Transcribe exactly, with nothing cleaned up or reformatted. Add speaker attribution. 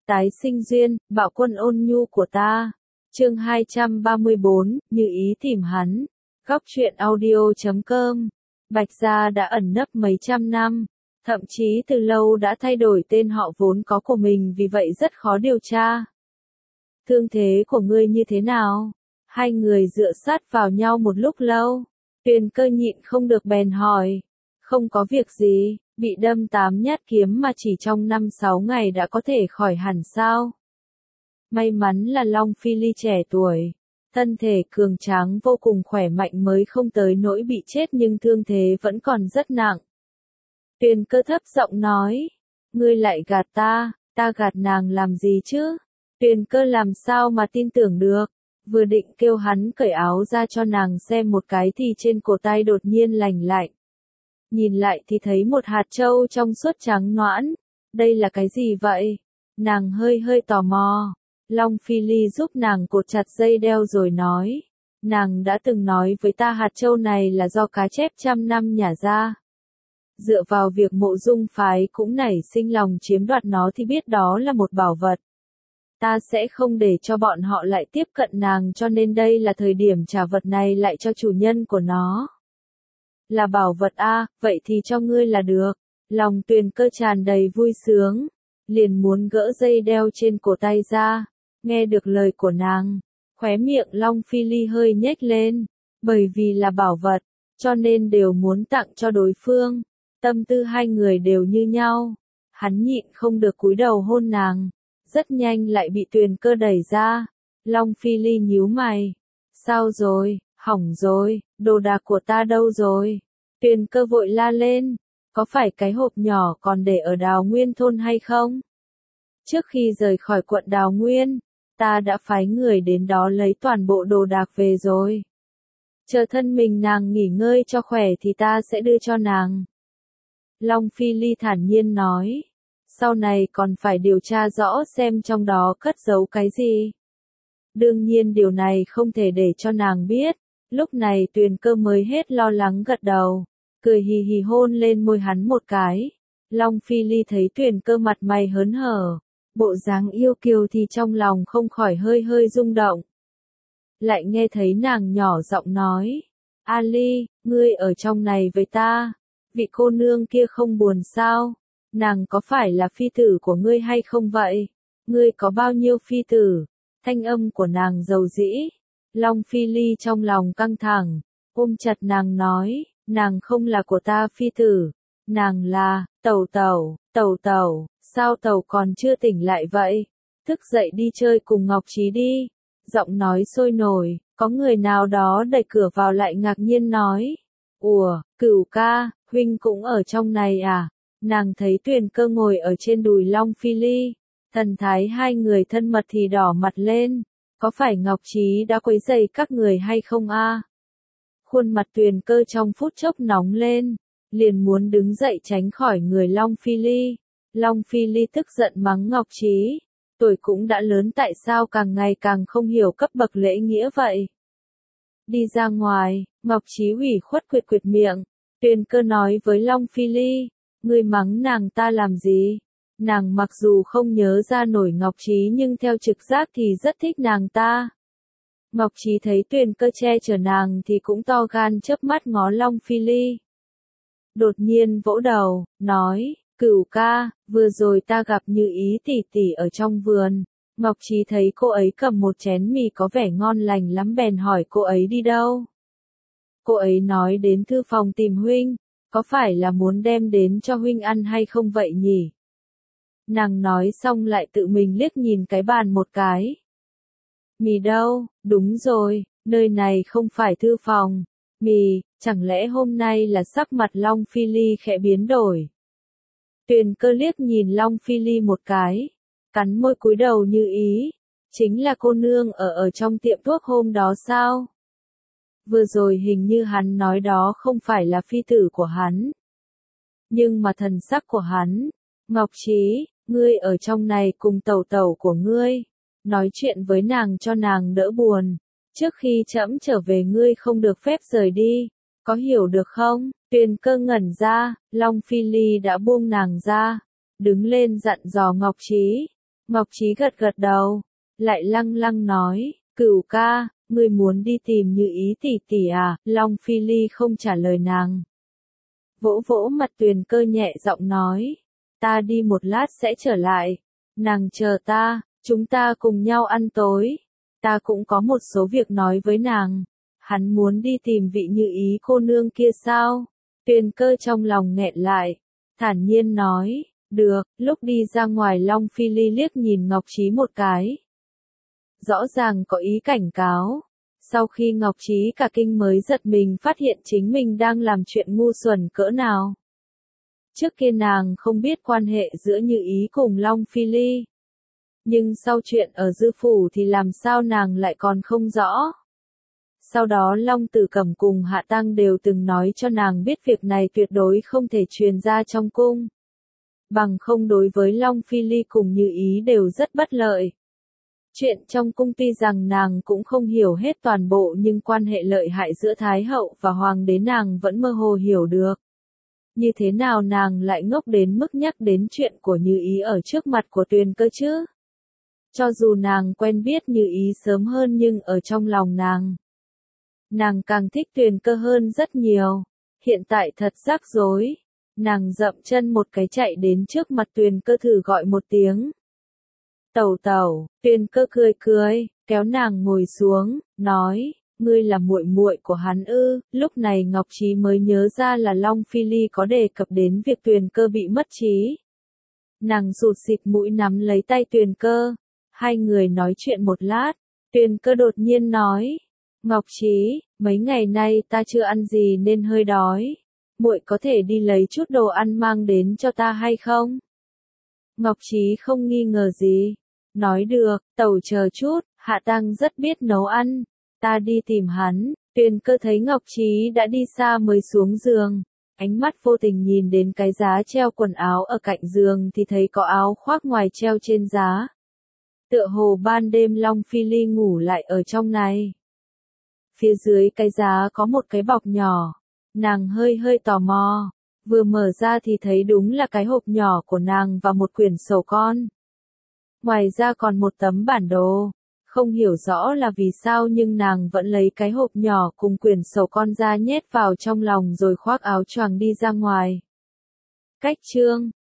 Speaker 1: Tái sinh duyên, bạo quân ôn nhu của ta. Chương hai trăm ba mươi bốn, như ý tìm hắn. Góc truyện audio chấm com. Bạch gia đã ẩn nấp mấy trăm năm, thậm chí từ lâu đã thay đổi tên họ vốn có của mình, vì vậy rất khó điều tra. Thương thế của ngươi như thế nào? Hai người dựa sát vào nhau một lúc lâu. Tuyền Cơ nhịn không được bèn hỏi. Không có việc gì, bị đâm tám nhát kiếm mà chỉ trong năm sáu ngày đã có thể khỏi hẳn sao? May mắn là Long Phi Ly trẻ tuổi, thân thể cường tráng vô cùng khỏe mạnh mới không tới nỗi bị chết, nhưng thương thế vẫn còn rất nặng. Tuyền Cơ thấp giọng nói, ngươi lại gạt ta, ta gạt nàng làm gì chứ? Tuyền Cơ làm sao mà tin tưởng được, vừa định kêu hắn cởi áo ra cho nàng xem một cái thì trên cổ tay đột nhiên lành lạnh. Nhìn lại thì thấy một hạt châu trong suốt trắng nõn, đây là cái gì vậy? Nàng hơi hơi tò mò. Long Phi Ly giúp nàng cột chặt dây đeo rồi nói, nàng đã từng nói với ta hạt châu này là do cá chép trăm năm nhả ra. Dựa vào việc Mộ Dung phái cũng nảy sinh lòng chiếm đoạt nó thì biết đó là một bảo vật. Ta sẽ không để cho bọn họ lại tiếp cận nàng, cho nên đây là thời điểm trả vật này lại cho chủ nhân của nó. Là bảo vật a, à, vậy thì cho ngươi là được. Lòng Tuyền Cơ tràn đầy vui sướng, liền muốn gỡ dây đeo trên cổ tay ra. Nghe được lời của nàng, khóe miệng Long Phi Ly hơi nhếch lên, bởi vì là bảo vật, cho nên đều muốn tặng cho đối phương. Tâm tư hai người đều như nhau, hắn nhịn không được cúi đầu hôn nàng, rất nhanh lại bị Tuyền Cơ đẩy ra. Long Phi Ly nhíu mày, sao rồi, hỏng rồi, đồ đạc của ta đâu rồi? Tuyền Cơ vội la lên, có phải cái hộp nhỏ còn để ở Đào Nguyên thôn hay không? Trước khi rời khỏi quận Đào Nguyên, ta đã phái người đến đó lấy toàn bộ đồ đạc về rồi. Chờ thân mình nàng nghỉ ngơi cho khỏe thì ta sẽ đưa cho nàng. Long Phi Ly thản nhiên nói, sau này còn phải điều tra rõ xem trong đó cất giấu cái gì. Đương nhiên điều này không thể để cho nàng biết. Lúc này Tuyền Cơ mới hết lo lắng gật đầu, cười hì hì hôn lên môi hắn một cái. Long Phi Ly thấy Tuyền Cơ mặt mày hớn hở, bộ dáng yêu kiều thì trong lòng không khỏi hơi hơi rung động. Lại nghe thấy nàng nhỏ giọng nói, A Ly, ngươi ở trong này với ta, vị cô nương kia không buồn sao? Nàng có phải là phi tử của ngươi hay không vậy? Ngươi có bao nhiêu phi tử? Thanh âm của nàng dầu dĩ. Long Phi Ly trong lòng căng thẳng, ôm chặt nàng nói, nàng không là của ta phi tử, nàng là, Tẩu Tẩu, Tẩu Tẩu, sao Tẩu còn chưa tỉnh lại vậy? Thức dậy đi chơi cùng Ngọc Trí đi. Giọng nói sôi nổi, có người nào đó đẩy cửa vào lại ngạc nhiên nói, ủa, Cửu ca, huynh cũng ở trong này à? Nàng thấy Tuyền Cơ ngồi ở trên đùi Long Phi Ly, thần thái hai người thân mật thì đỏ mặt lên. Có phải Ngọc Trí đã quấy rầy các người hay không a? À? Khuôn mặt Tuyền Cơ trong phút chốc nóng lên, liền muốn đứng dậy tránh khỏi người Long Phi Ly. Long Phi Ly tức giận mắng Ngọc Trí, tuổi cũng đã lớn tại sao càng ngày càng không hiểu cấp bậc lễ nghĩa vậy? Đi ra ngoài, Ngọc Trí ủy khuất quyệt quyệt miệng. Tuyền Cơ nói với Long Phi Ly, ngươi mắng nàng ta làm gì? Nàng mặc dù không nhớ ra nổi Ngọc Trí nhưng theo trực giác thì rất thích nàng ta. Ngọc Trí thấy Tuyền Cơ che chở nàng thì cũng to gan chớp mắt ngó Long Phi Ly. Đột nhiên vỗ đầu, nói, Cửu ca, vừa rồi ta gặp Như Ý tỷ tỷ ở trong vườn. Ngọc Trí thấy cô ấy cầm một chén mì có vẻ ngon lành lắm bèn hỏi cô ấy đi đâu. Cô ấy nói đến thư phòng tìm huynh, có phải là muốn đem đến cho huynh ăn hay không vậy nhỉ? Nàng nói xong lại tự mình liếc nhìn cái bàn một cái. Mì đâu, đúng rồi, nơi này không phải thư phòng. Mì, chẳng lẽ hôm nay là sắc mặt Long Phi Ly khẽ biến đổi. Tuyền Cơ liếc nhìn Long Phi Ly một cái, cắn môi cúi đầu Như Ý, chính là cô nương ở ở trong tiệm thuốc hôm đó sao? Vừa rồi hình như hắn nói đó không phải là phi tử của hắn. Nhưng mà thần sắc của hắn, Ngọc Trí, ngươi ở trong này cùng Tẩu Tẩu của ngươi, nói chuyện với nàng cho nàng đỡ buồn, trước khi trẫm trở về ngươi không được phép rời đi, có hiểu được không? Tuyền Cơ ngẩn ra, Long Phi Ly đã buông nàng ra, đứng lên dặn dò Ngọc Trí, Ngọc Trí gật gật đầu, lại lăng lăng nói, Cửu ca, ngươi muốn đi tìm Như Ý tỷ tỷ à? Long Phi Ly không trả lời nàng. Vỗ vỗ mặt Tuyền Cơ nhẹ giọng nói, ta đi một lát sẽ trở lại, nàng chờ ta, chúng ta cùng nhau ăn tối, ta cũng có một số việc nói với nàng. Hắn muốn đi tìm vị Như Ý cô nương kia sao? Tuyền Cơ trong lòng nghẹn lại, thản nhiên nói, được. Lúc đi ra ngoài Long Phi Ly liếc nhìn Ngọc Trí một cái. Rõ ràng có ý cảnh cáo. Sau khi Ngọc Trí cả kinh mới giật mình phát hiện chính mình đang làm chuyện ngu xuẩn cỡ nào. Trước kia nàng không biết quan hệ giữa Như Ý cùng Long Phi Ly. Nhưng sau chuyện ở Dư Phủ thì làm sao nàng lại còn không rõ. Sau đó Long Tử Cẩm cùng Hạ Tăng đều từng nói cho nàng biết việc này tuyệt đối không thể truyền ra trong cung. Bằng không đối với Long Phi Ly cùng Như Ý đều rất bất lợi. Chuyện trong cung tuy rằng nàng cũng không hiểu hết toàn bộ nhưng quan hệ lợi hại giữa Thái Hậu và Hoàng đế nàng vẫn mơ hồ hiểu được. Như thế nào nàng lại ngốc đến mức nhắc đến chuyện của Như Ý ở trước mặt của Tuyền Cơ chứ? Cho dù nàng quen biết Như Ý sớm hơn nhưng ở trong lòng nàng, nàng càng thích Tuyền Cơ hơn rất nhiều. Hiện tại thật rắc rối. Nàng dậm chân một cái chạy đến trước mặt Tuyền Cơ thử gọi một tiếng. Tẩu tẩu, Tuyền Cơ cười cười, kéo nàng ngồi xuống, nói, ngươi là muội muội của hắn ư? Lúc này Ngọc Trí mới nhớ ra là Long Phi Ly có đề cập đến việc Tuyền Cơ bị mất trí. Nàng rụt rịt mũi nắm lấy tay Tuyền Cơ, hai người nói chuyện một lát, Tuyền Cơ đột nhiên nói, Ngọc Trí, mấy ngày nay ta chưa ăn gì nên hơi đói, muội có thể đi lấy chút đồ ăn mang đến cho ta hay không? Ngọc Trí không nghi ngờ gì, nói được, tẩu chờ chút, Hạ Tăng rất biết nấu ăn, ta đi tìm hắn. Tuyền Cơ thấy Ngọc Trí đã đi xa mới xuống giường, ánh mắt vô tình nhìn đến cái giá treo quần áo ở cạnh giường thì thấy có áo khoác ngoài treo trên giá. Tựa hồ ban đêm Long Phi Ly ngủ lại ở trong này. Phía dưới cái giá có một cái bọc nhỏ, nàng hơi hơi tò mò, vừa mở ra thì thấy đúng là cái hộp nhỏ của nàng và một quyển sổ con. Ngoài ra còn một tấm bản đồ, không hiểu rõ là vì sao nhưng nàng vẫn lấy cái hộp nhỏ cùng quyển sổ con ra nhét vào trong lòng rồi khoác áo choàng đi ra ngoài. Cách chương